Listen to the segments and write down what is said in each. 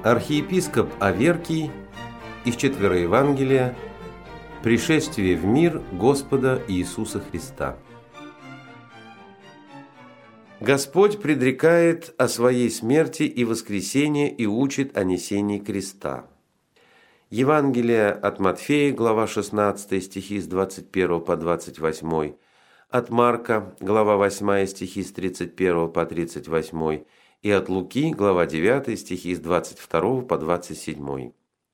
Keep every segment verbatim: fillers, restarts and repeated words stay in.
Архиепископ Аверкий из Четвероевангелия «Пришествие в мир Господа Иисуса Христа». Господь предрекает о своей смерти и воскресении и учит о несении креста. Евангелие от Матфея, глава шестнадцатая, стихи с двадцать первого по двадцать восьмой, от Марка, глава восьмая, стихи с тридцать первого по тридцать восьмой, и от Луки, глава девятая, стихи с двадцать второго по двадцать седьмой.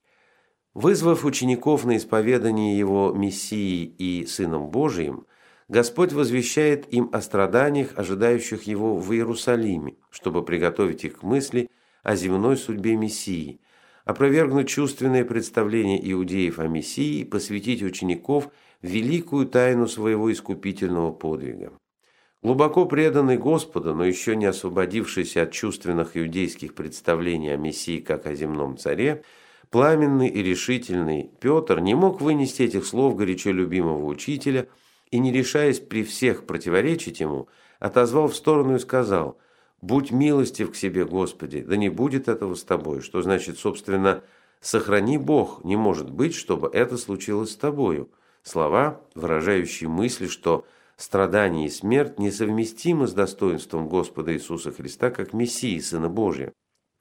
Вызвав учеников на исповедание Его Мессией и Сыном Божиим, Господь возвещает им о страданиях, ожидающих Его в Иерусалиме, чтобы приготовить их к мысли о земной судьбе Мессии, опровергнуть чувственное представление иудеев о Мессии и посвятить учеников в великую тайну своего искупительного подвига. Глубоко преданный Господу, но еще не освободившийся от чувственных иудейских представлений о Мессии как о земном царе, пламенный и решительный Петр не мог вынести этих слов горячо любимого учителя и, не решаясь при всех противоречить ему, отозвал в сторону и сказал: «Будь милостив к себе, Господи, да не будет этого с тобой», что значит, собственно, «сохрани Бог, не может быть, чтобы это случилось с тобою». Слова, выражающие мысль, что страдание и смерть несовместимы с достоинством Господа Иисуса Христа как Мессии, Сына Божия.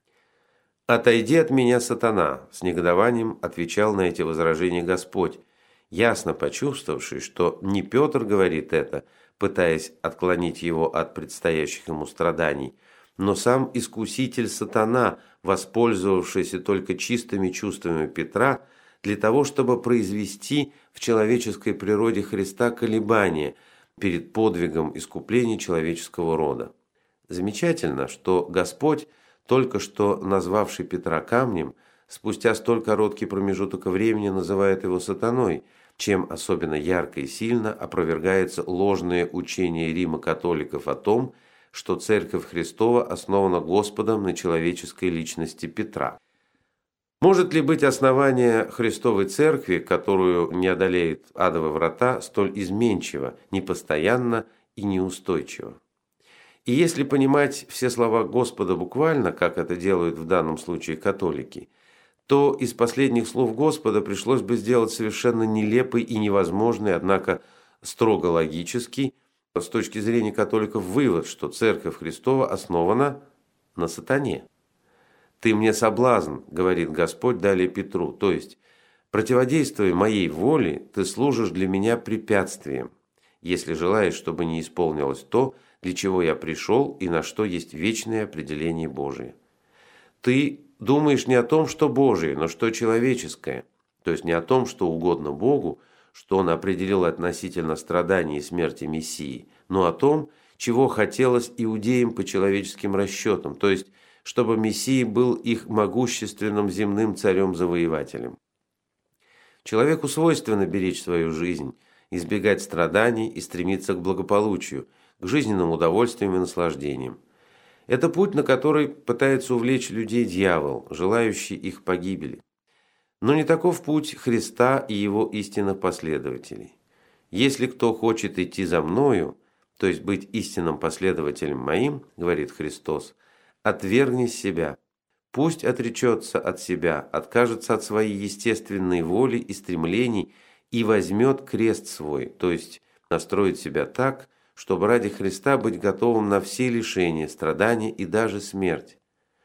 «Отойди от меня, сатана!» – с негодованием отвечал на эти возражения Господь, ясно почувствовавший, что не Петр говорит это, пытаясь отклонить его от предстоящих ему страданий, но сам искуситель сатана, воспользовавшийся только чистыми чувствами Петра, для того, чтобы произвести в человеческой природе Христа колебания перед подвигом искупления человеческого рода. Замечательно, что Господь, только что назвавший Петра камнем, спустя столь короткий промежуток времени называет его сатаной, чем особенно ярко и сильно опровергается ложное учение Рима католиков о том, что Церковь Христова основана Господом на человеческой личности Петра. Может ли быть основание Христовой Церкви, которую не одолеет адовы врата, столь изменчиво, непостоянно и неустойчиво? И если понимать все слова Господа буквально, как это делают в данном случае католики, то из последних слов Господа пришлось бы сделать совершенно нелепый и невозможный, однако строго логический, с точки зрения католиков, вывод, что Церковь Христова основана на сатане. «Ты мне соблазн», — говорит Господь далее Петру, то есть, «противодействуя моей воле, ты служишь для меня препятствием, если желаешь, чтобы не исполнилось то, для чего я пришел и на что есть вечное определение Божие. Ты думаешь не о том, что Божие, но что человеческое, то есть не о том, что угодно Богу, что Он определил относительно страданий и смерти Мессии, но о том, чего хотелось иудеям по человеческим расчетам, то есть чтобы Мессия был их могущественным земным царем-завоевателем. Человеку свойственно беречь свою жизнь, избегать страданий и стремиться к благополучию, к жизненным удовольствиям и наслаждениям. Это путь, на который пытается увлечь людей дьявол, желающий их погибели. Но не таков путь Христа и Его истинных последователей. «Если кто хочет идти за Мною, то есть быть истинным последователем Моим, – говорит Христос, – отвергни себя, пусть отречется от себя, откажется от своей естественной воли и стремлений и возьмет крест свой, то есть настроит себя так, чтобы ради Христа быть готовым на все лишения, страдания и даже смерть.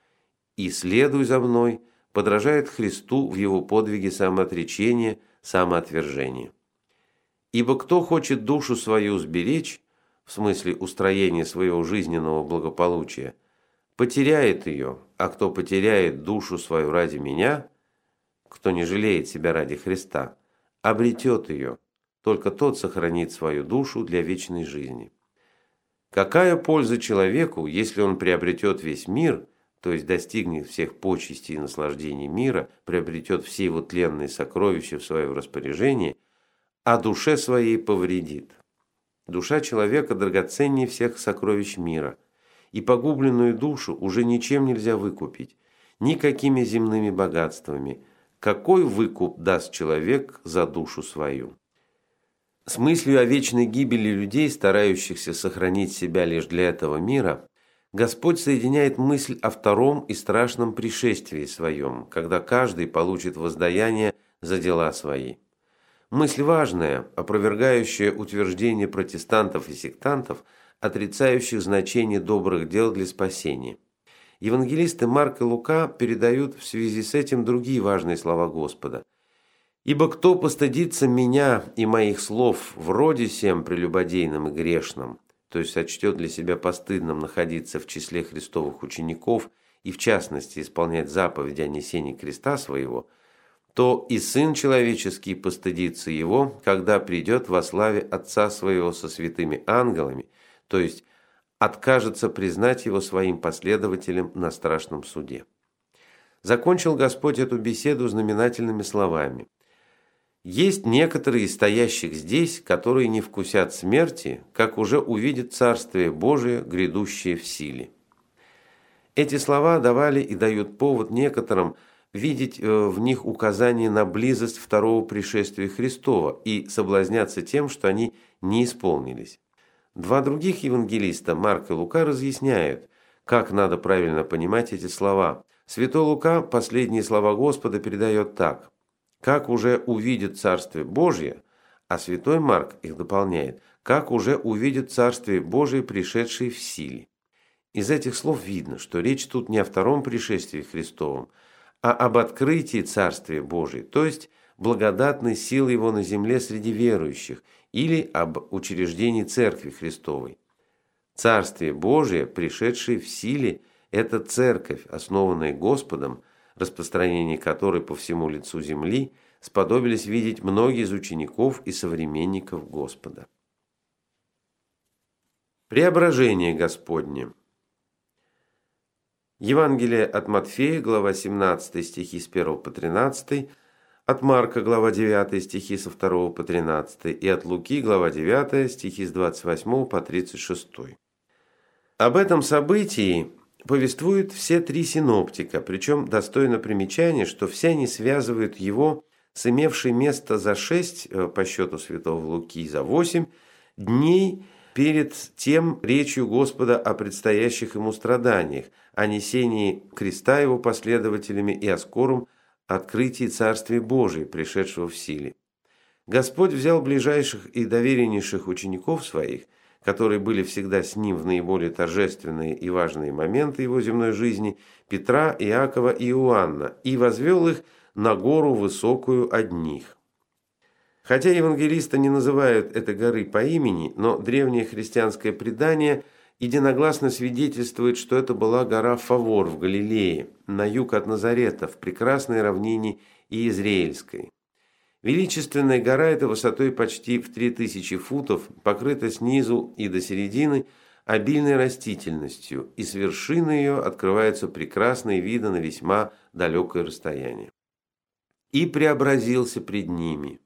И следуй за мной, подражает Христу в Его подвиге самоотречения, самоотвержения. Ибо кто хочет душу свою сберечь, в смысле устроения своего жизненного благополучия, потеряет ее, а кто потеряет душу свою ради меня, кто не жалеет себя ради Христа, обретет ее, только тот сохранит свою душу для вечной жизни. Какая польза человеку, если он приобретет весь мир, то есть достигнет всех почестей и наслаждений мира, приобретет все его тленные сокровища в свое распоряжение, а душе своей повредит? Душа человека драгоценнее всех сокровищ мира, и погубленную душу уже ничем нельзя выкупить, никакими земными богатствами. Какой выкуп даст человек за душу свою? С мыслью о вечной гибели людей, старающихся сохранить себя лишь для этого мира, Господь соединяет мысль о втором и страшном пришествии своем, когда каждый получит воздаяние за дела свои. Мысль важная, опровергающая утверждение протестантов и сектантов, отрицающих значение добрых дел для спасения. Евангелисты Марк и Лука передают в связи с этим другие важные слова Господа. «Ибо кто постыдится меня и моих слов в роде сем прелюбодейном и грешном», то есть сочтет для себя постыдным находиться в числе Христовых учеников и в частности исполнять заповеди о несении креста своего, то и Сын Человеческий постыдится его, когда придет во славе Отца Своего со святыми ангелами, то есть откажется признать его своим последователем на страшном суде. Закончил Господь эту беседу знаменательными словами. «Есть некоторые из стоящих здесь, которые не вкусят смерти, как уже увидят Царствие Божие, грядущее в силе». Эти слова давали и дают повод некоторым видеть в них указание на близость второго пришествия Христова и соблазняться тем, что они не исполнились. Два других евангелиста, Марк и Лука, разъясняют, как надо правильно понимать эти слова. Святой Лука последние слова Господа передает так: «Как уже увидит Царствие Божие», а святой Марк их дополняет: «Как уже увидит Царствие Божие, пришедшее в силе». Из этих слов видно, что речь тут не о втором пришествии Христовом, а об открытии Царствия Божия, то есть благодатной силы его на земле среди верующих, или об учреждении Церкви Христовой. Царствие Божие, пришедшее в силе, это Церковь, основанная Господом, распространение которой по всему лицу земли сподобились видеть многие из учеников и современников Господа. Преображение Господне. Евангелие от Матфея, глава семнадцатая, стихи с первого по тринадцатый, от Марка, глава девятая, стихи со второго по тринадцатый, и от Луки, глава девятая, стихи с двадцать восьмого по тридцать шестой. Об этом событии повествуют все три синоптика, причем достойно примечания, что все они связывают его с имевшей место за шесть, по счету святого Луки за восемь, дней перед тем речью Господа о предстоящих ему страданиях, о несении креста его последователями и о скором открытии Царствия Божия, пришедшего в силе. Господь взял ближайших и довереннейших учеников своих, которые были всегда с ним в наиболее торжественные и важные моменты его земной жизни, Петра, Иакова и Иоанна, и возвел их на гору высокую одних. Хотя евангелисты не называют этой горы по имени, но древнее христианское предание единогласно свидетельствует, что это была гора Фавор в Галилее, на юг от Назарета, в прекрасной равнине Иезреильской. Величественная гора эта высотой почти в три тысячи футов, покрыта снизу и до середины обильной растительностью, и с вершины ее открываются прекрасные виды на весьма далекое расстояние. «И преобразился пред ними»,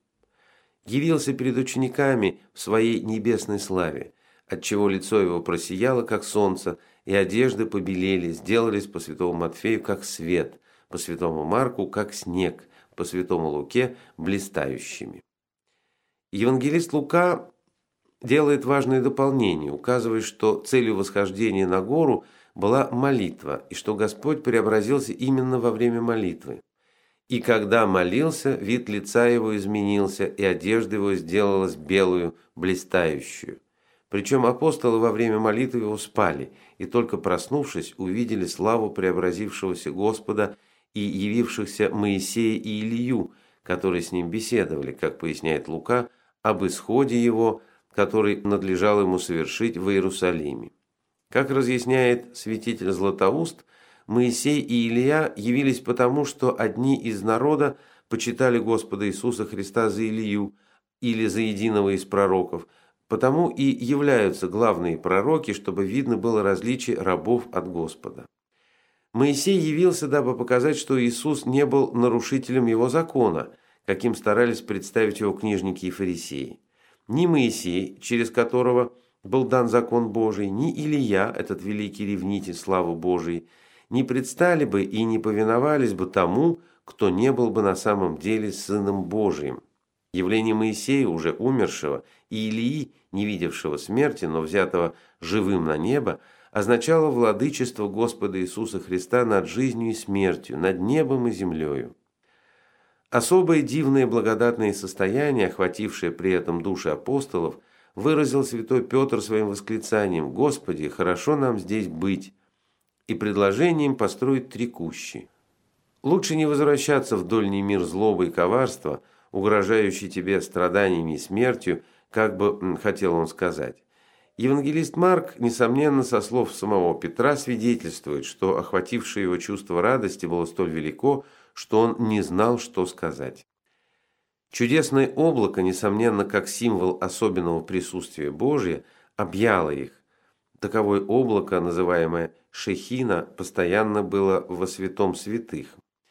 явился перед учениками в своей небесной славе, отчего лицо его просияло, как солнце, и одежды побелели, сделались по святому Матфею, как свет, по святому Марку, как снег, по святому Луке, блистающими. Евангелист Лука делает важное дополнение, указывая, что целью восхождения на гору была молитва, и что Господь преобразился именно во время молитвы. «И когда молился, вид лица его изменился, и одежда его сделалась белую, блистающую». Причем апостолы во время молитвы его спали, и только проснувшись, увидели славу преобразившегося Господа и явившихся Моисея и Илью, которые с ним беседовали, как поясняет Лука, об исходе его, который надлежало ему совершить в Иерусалиме. Как разъясняет святитель Златоуст, Моисей и Илия явились потому, что одни из народа почитали Господа Иисуса Христа за Илию или за единого из пророков, потому и являются главные пророки, чтобы видно было различие рабов от Господа. Моисей явился, дабы показать, что Иисус не был нарушителем его закона, каким старались представить его книжники и фарисеи. Ни Моисей, через которого был дан закон Божий, ни Илия, этот великий ревнитель славы Божией, не предстали бы и не повиновались бы тому, кто не был бы на самом деле Сыном Божиим. Явление Моисея, уже умершего, и Илии, не видевшего смерти, но взятого живым на небо, означало владычество Господа Иисуса Христа над жизнью и смертью, над небом и землею. Особое дивное благодатное состояние, охватившее при этом души апостолов, выразил святой Петр своим восклицанием: «Господи, хорошо нам здесь быть», и предложением построить три кущи. Лучше не возвращаться в дольний мир злобы и коварства, угрожающий тебе страданиями и смертью, как бы хотел он сказать. Евангелист Марк, несомненно, со слов самого Петра свидетельствует, что охватившее его чувство радости было столь велико, что он не знал, что сказать. Чудесное облако, несомненно, как символ особенного присутствия Божия, объяло их. Таковое облако, называемое Шехина, постоянно было во святом святых.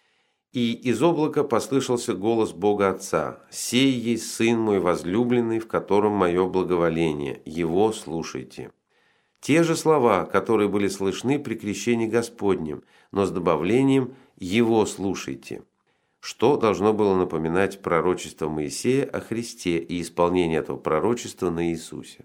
И из облака послышался голос Бога Отца: «Сей есть Сын мой возлюбленный, в котором мое благоволение, его слушайте». Те же слова, которые были слышны при крещении Господнем, но с добавлением «его слушайте», что должно было напоминать пророчество Моисея о Христе и исполнение этого пророчества на Иисусе.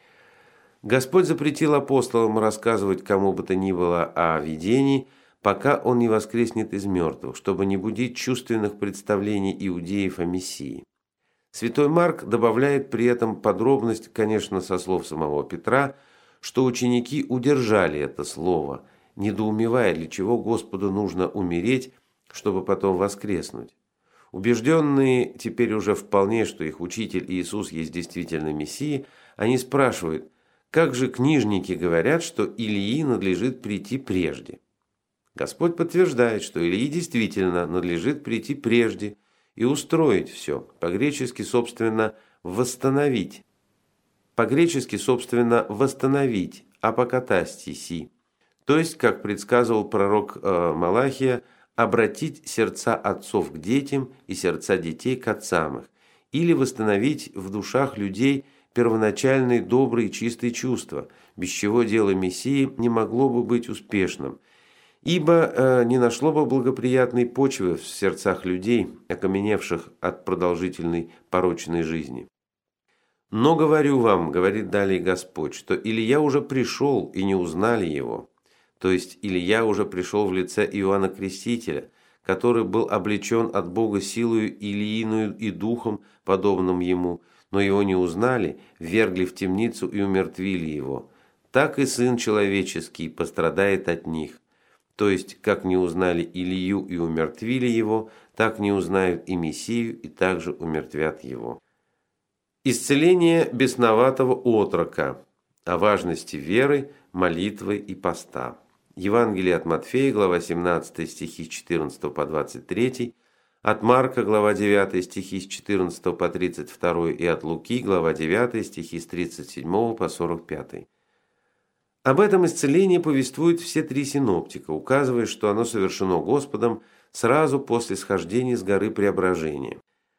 Господь запретил апостолам рассказывать кому бы то ни было о видении, пока он не воскреснет из мертвых, чтобы не будить чувственных представлений иудеев о Мессии. Святой Марк добавляет при этом подробность, конечно, со слов самого Петра, что ученики удержали это слово, недоумевая, для чего Господу нужно умереть, чтобы потом воскреснуть. Убежденные теперь уже вполне, что их учитель Иисус есть действительно Мессия, они спрашивают: как же книжники говорят, что Илии надлежит прийти прежде? Господь подтверждает, что Илии действительно надлежит прийти прежде и устроить все, по-гречески, собственно, восстановить. По-гречески, собственно, восстановить, апокатастиси, то есть, как предсказывал пророк э, Малахия, обратить сердца отцов к детям и сердца детей к отцам их, или восстановить в душах людей первоначальные добрые и чистые чувства, без чего дело Мессии не могло бы быть успешным, ибо э, не нашло бы благоприятной почвы в сердцах людей, окаменевших от продолжительной порочной жизни. «Но говорю вам, — говорит далее Господь, — что Илия уже пришел, и не узнали его». То есть Илия уже пришел в лице Иоанна Крестителя, который был облечен от Бога силою Илииною и духом, подобным ему, но его не узнали, ввергли в темницу и умертвили его. Так и Сын Человеческий пострадает от них. То есть, как не узнали Илию и умертвили его, так не узнают и Мессию, и также умертвят его. Исцеление бесноватого отрока. О важности веры, молитвы и поста. Евангелие от Матфея, глава семнадцатая, стихи с четырнадцатого по двадцать третий, от Марка, глава девятая, стихи с четырнадцатого по тридцать второй, и от Луки, глава девятая, стихи с тридцать седьмого по сорок пятый. Об этом исцелении повествуют все три синоптика, указывая, что оно совершено Господом сразу после схождения с горы Преображения.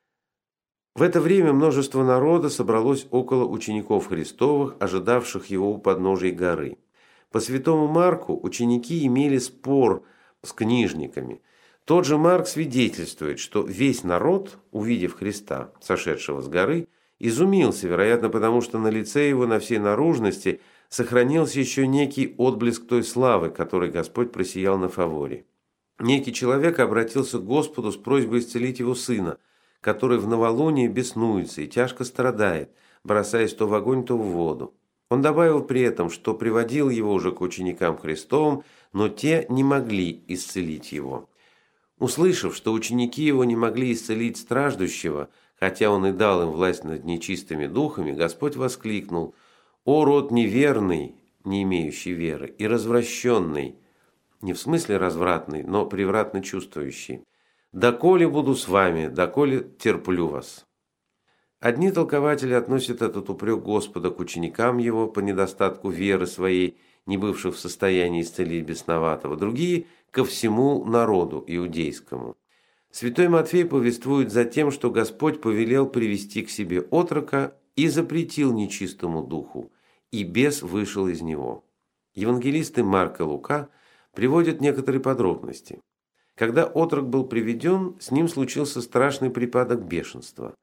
В это время множество народа собралось около учеников Христовых, ожидавших его у подножия горы. По святому Марку ученики имели спор с книжниками. Тот же Марк свидетельствует, что весь народ, увидев Христа, сошедшего с горы, изумился, вероятно, потому что на лице его, на всей наружности, сохранился еще некий отблеск той славы, которой Господь просиял на фаворе. Некий человек обратился к Господу с просьбой исцелить его сына, который в новолуние беснуется и тяжко страдает, бросаясь то в огонь, то в воду. Он добавил при этом, что приводил его уже к ученикам Христовым, но те не могли исцелить его. Услышав, что ученики его не могли исцелить страждущего, хотя он и дал им власть над нечистыми духами, Господь воскликнул: «О род неверный, не имеющий веры, и развращенный», не в смысле развратный, но превратно чувствующий, «доколе буду с вами, доколе терплю вас». Одни толкователи относят этот упрек Господа к ученикам его по недостатку веры своей, не бывших в состоянии исцелить бесноватого, другие – ко всему народу иудейскому. Святой Матфей повествует за тем, что Господь повелел привести к себе отрока и запретил нечистому духу, и бес вышел из него. Евангелисты Марк и Лука приводят некоторые подробности. Когда отрок был приведен, с ним случился страшный припадок бешенства.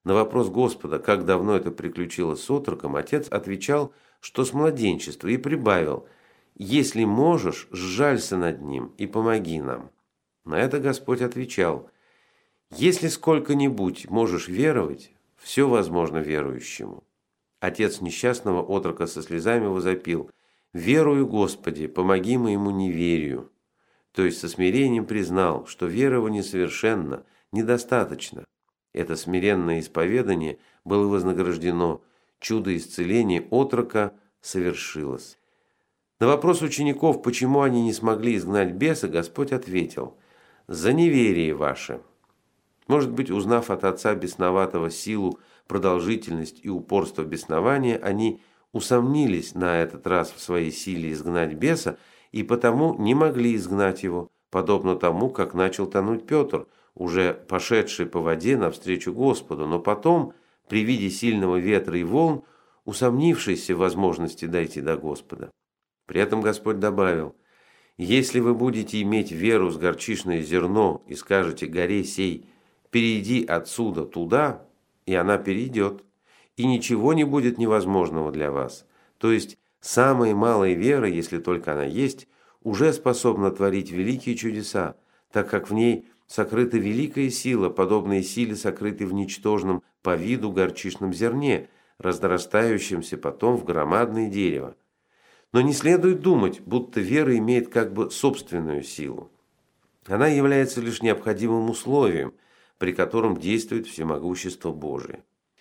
На вопрос Господа, как давно это приключилось с отроком, отец отвечал, что с младенчества, и прибавил: «Если можешь, сжалься над ним и помоги нам». На это Господь отвечал: «Если сколько-нибудь можешь веровать, все возможно верующему». Отец несчастного отрока со слезами возопил: «Верую, Господи, помоги моему неверию». То есть со смирением признал, что вера его несовершенна, недостаточно. Это смиренное исповедание было вознаграждено, чудо исцеления отрока совершилось. На вопрос учеников, почему они не смогли изгнать беса, Господь ответил: «За неверие ваше». Может быть, узнав от отца бесноватого силу, продолжительность и упорство беснования, они усомнились на этот раз в своей силе изгнать беса и потому не могли изгнать его, подобно тому, как начал тонуть Петр, уже пошедший по воде навстречу Господу, но потом, при виде сильного ветра и волн, усомнившийся в возможности дойти до Господа. При этом Господь добавил: «Если вы будете иметь веру с горчичное зерно и скажете горе сей: перейди отсюда туда, и она перейдет, и ничего не будет невозможного для вас». То есть самая малая вера, если только она есть, уже способна творить великие чудеса, так как в ней сокрыта великая сила, подобная силе, сокрытой в ничтожном по виду горчичном зерне, разрастающемся потом в громадное дерево. Но не следует думать, будто вера имеет как бы собственную силу. Она является лишь необходимым условием, при котором действует всемогущество Божие.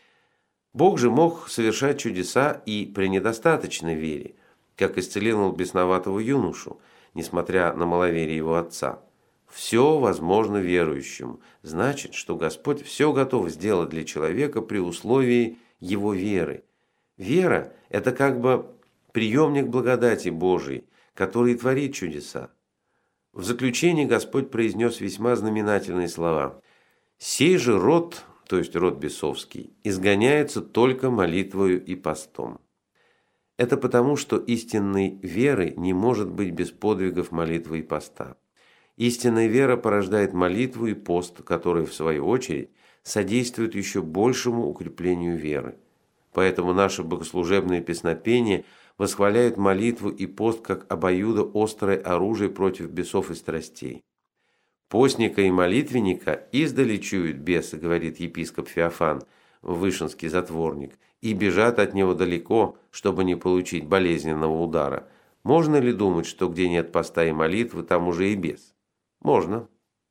Бог же мог совершать чудеса и при недостаточной вере, как исцелил бесноватого юношу, несмотря на маловерие его отца. Все возможно верующему. Значит, что Господь все готов сделать для человека при условии его веры. Вера – это как бы приемник благодати Божией, который творит чудеса. В заключение Господь произнес весьма знаменательные слова: «Сей же род, то есть род бесовский, изгоняется только молитвою и постом». Это потому, что истинной веры не может быть без подвигов молитвы и поста. Истинная вера порождает молитву и пост, которые, в свою очередь, содействуют еще большему укреплению веры. Поэтому наше богослужебное песнопение восхваляет молитву и пост как обоюдоострое оружие против бесов и страстей. «Постника и молитвенника издали чуют бесы», говорит епископ Феофан, вышинский затворник, «и бежат от него далеко, чтобы не получить болезненного удара. Можно ли думать, что где нет поста и молитвы, там уже и бес? Можно».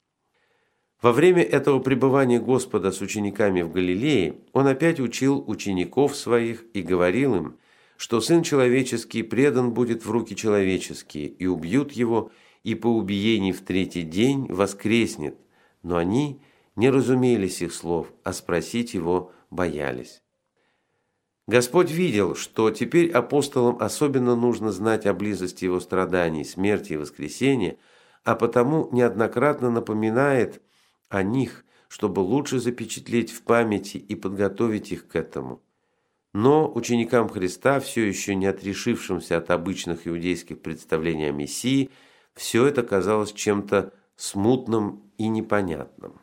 Во время этого пребывания Господа с учениками в Галилее Он опять учил учеников своих и говорил им, что Сын Человеческий предан будет в руки человеческие, и убьют Его, и по убиении в третий день воскреснет. Но они не разумели сих слов, а спросить Его боялись. Господь видел, что теперь апостолам особенно нужно знать о близости Его страданий, смерти и воскресения, а потому неоднократно напоминает о них, чтобы лучше запечатлеть в памяти и подготовить их к этому. Но ученикам Христа, все еще не отрешившимся от обычных иудейских представлений о Мессии, все это казалось чем-то смутным и непонятным.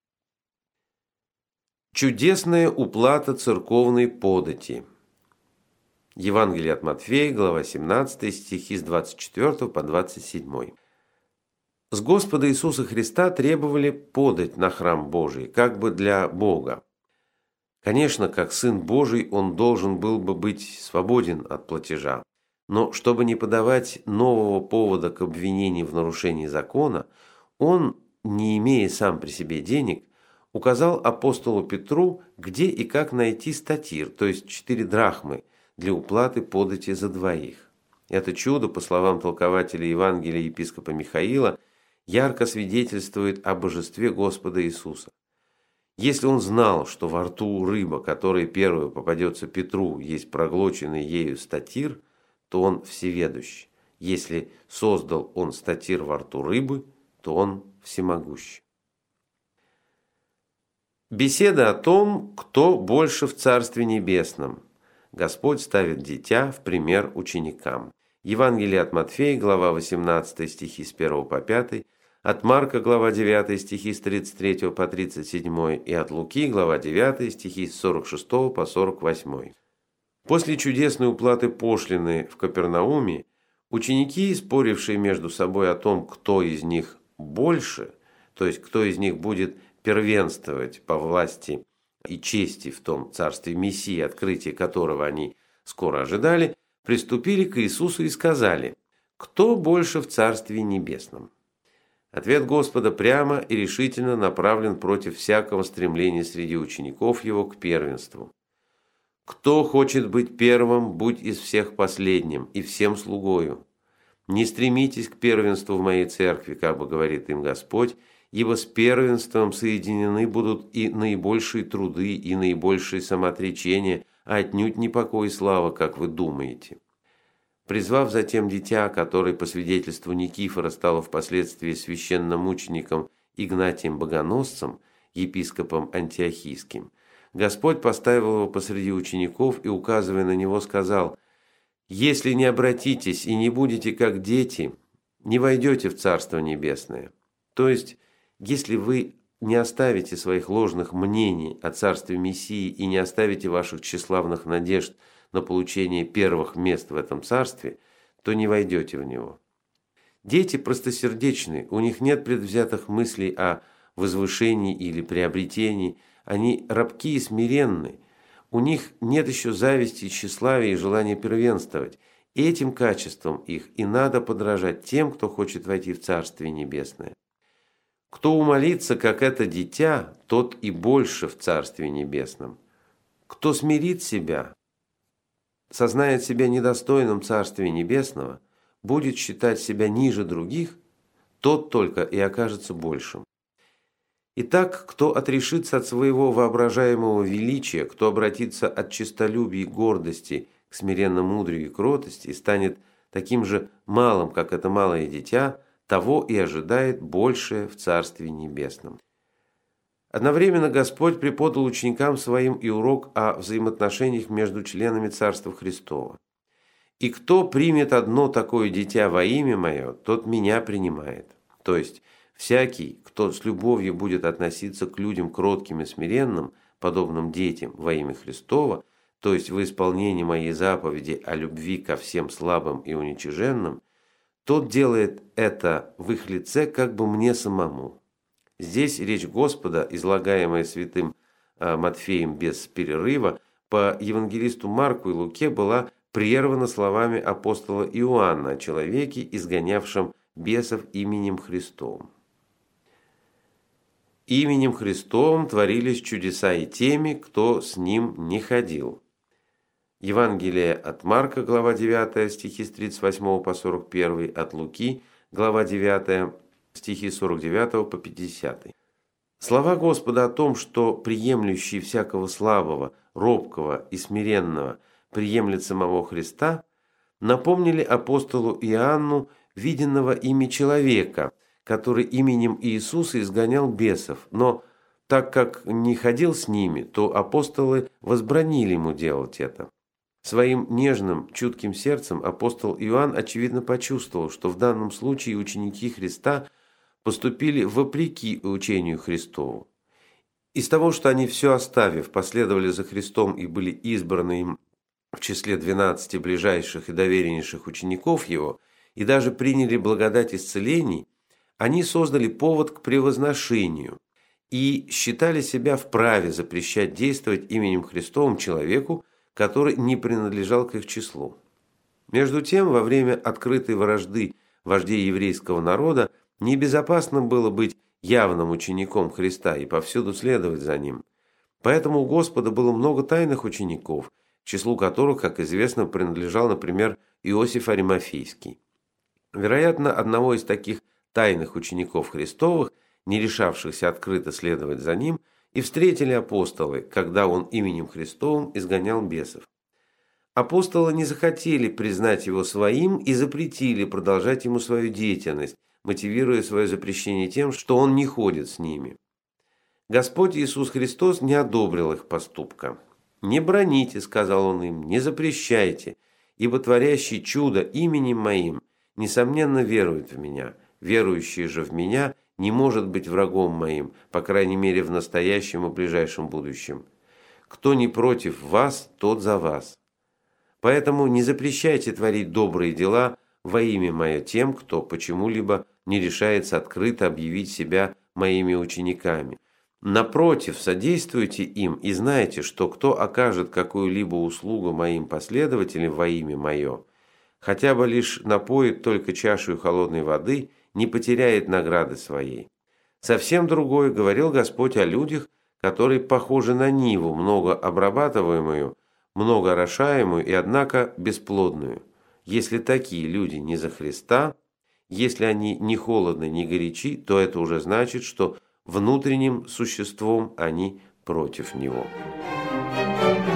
Чудесная уплата церковной подати. Евангелие от Матфея, глава семнадцатая, стихи с двадцать четвёртого по двадцать седьмой. С Господа Иисуса Христа требовали подать на храм Божий, как бы для Бога. Конечно, как Сын Божий, Он должен был бы быть свободен от платежа. Но чтобы не подавать нового повода к обвинению в нарушении закона, Он, не имея сам при себе денег, указал апостолу Петру, где и как найти статир, то есть четыре драхмы, для уплаты подати за двоих. Это чудо, по словам толкователя Евангелия епископа Михаила, ярко свидетельствует о божестве Господа Иисуса. Если он знал, что во рту рыба, которая первая попадется Петру, есть проглоченный ею статир, то он всеведущ. Если создал он статир во рту рыбы, то он всемогущ. Беседа о том, кто больше в Царстве Небесном. Господь ставит дитя в пример ученикам. Евангелие от Матфея, глава восемнадцатая, стихи с первого по пятый, от Марка, глава девятая, стихи с тридцать третьего по тридцать седьмой, и от Луки, глава девятая, стихи с сорок шестого по сорок восьмой. После чудесной уплаты пошлины в Капернауме ученики, спорившие между собой о том, кто из них больше, то есть кто из них будет первенствовать по власти и чести в том царстве Мессии, открытие которого они скоро ожидали, приступили к Иисусу и сказали: «Кто больше в Царстве Небесном?» Ответ Господа прямо и решительно направлен против всякого стремления среди учеников Его к первенству. «Кто хочет быть первым, будь из всех последним, и всем слугою. Не стремитесь к первенству в моей церкви, как бы говорит им Господь, ибо с первенством соединены будут и наибольшие труды, и наибольшие самоотречения, а отнюдь не покой и слава, как вы думаете». Призвав затем дитя, который по свидетельству Никифора стало впоследствии священномучеником Игнатием Богоносцем, епископом антиохийским, Господь поставил его посреди учеников и, указывая на него, сказал: «Если не обратитесь и не будете как дети, не войдете в Царство Небесное». То есть, если вы не оставите своих ложных мнений о Царстве Мессии и не оставите ваших тщеславных надежд на получение первых мест в этом царстве, то не войдете в него. Дети простосердечны, у них нет предвзятых мыслей о возвышении или приобретении, они рабки и смиренны, у них нет еще зависти, тщеславия и желания первенствовать. Этим качеством их и надо подражать тем, кто хочет войти в Царствие Небесное. Кто умолится, как это дитя, тот и больше в Царстве Небесном. Кто смирит себя, сознает себя недостойным Царствия Небесного, будет считать себя ниже других, тот только и окажется большим. Итак, кто отрешится от своего воображаемого величия, кто обратится от честолюбия и гордости к смиренно-мудрию и кротости и станет таким же малым, как это малое дитя, того и ожидает большее в Царстве Небесном. Одновременно Господь преподал ученикам своим и урок о взаимоотношениях между членами Царства Христова. «И кто примет одно такое дитя во имя Мое, тот Меня принимает». То есть, всякий, кто с любовью будет относиться к людям кротким и смиренным, подобным детям во имя Христова, то есть в исполнении Моей заповеди о любви ко всем слабым и уничиженным, тот делает это в их лице как бы Мне самому. Здесь речь Господа, излагаемая святым Матфеем без перерыва, по евангелисту Марку и Луке была прервана словами апостола Иоанна о человеке, изгонявшем бесов именем Христовым. Именем Христовым творились чудеса и теми, кто с ним не ходил. Евангелие от Марка, глава девятая, стихи с тридцать восьмого по сорок первый, от Луки, глава девятая, стихи с сорок девятого по пятидесятый. Слова Господа о том, что приемлющий всякого слабого, робкого и смиренного приемлет самого Христа, напомнили апостолу Иоанну виденного ими человека, который именем Иисуса изгонял бесов, но так как не ходил с ними, то апостолы возбранили ему делать это. Своим нежным, чутким сердцем апостол Иоанн очевидно почувствовал, что в данном случае ученики Христа поступили вопреки учению Христову. Из того, что они все оставив, последовали за Христом и были избраны им в числе двенадцати ближайших и довереннейших учеников Его, и даже приняли благодать исцелений, они создали повод к превозношению и считали себя вправе запрещать действовать именем Христовым человеку, который не принадлежал к их числу. Между тем, во время открытой вражды вождей еврейского народа небезопасно было быть явным учеником Христа и повсюду следовать за Ним. Поэтому у Господа было много тайных учеников, к числу которых, как известно, принадлежал, например, Иосиф Аримафейский. Вероятно, одного из таких тайных учеников Христовых, не решавшихся открыто следовать за Ним, и встретили апостолы, когда Он именем Христовым изгонял бесов. Апостолы не захотели признать Его своим и запретили продолжать Ему свою деятельность, мотивируя свое запрещение тем, что Он не ходит с ними. Господь Иисус Христос не одобрил их поступка. «Не браните, — сказал Он им, — не запрещайте, ибо творящий чудо именем Моим, несомненно, верует в Меня. Верующий же в Меня не может быть врагом моим, по крайней мере в настоящем и ближайшем будущем. Кто не против вас, тот за вас. Поэтому не запрещайте творить добрые дела во имя Мое тем, кто почему-либо не решается открыто объявить себя Моими учениками. Напротив, содействуйте им и знайте, что кто окажет какую-либо услугу Моим последователям во имя Мое, хотя бы лишь напоит только чашу холодной воды, не потеряет награды своей. Совсем другое говорил Господь о людях, которые похожи на ниву, много обрабатываемую, много орошаемую и, однако, бесплодную. Если такие люди не за Христа, если они не холодны, не горячи, то это уже значит, что внутренним существом они против Него.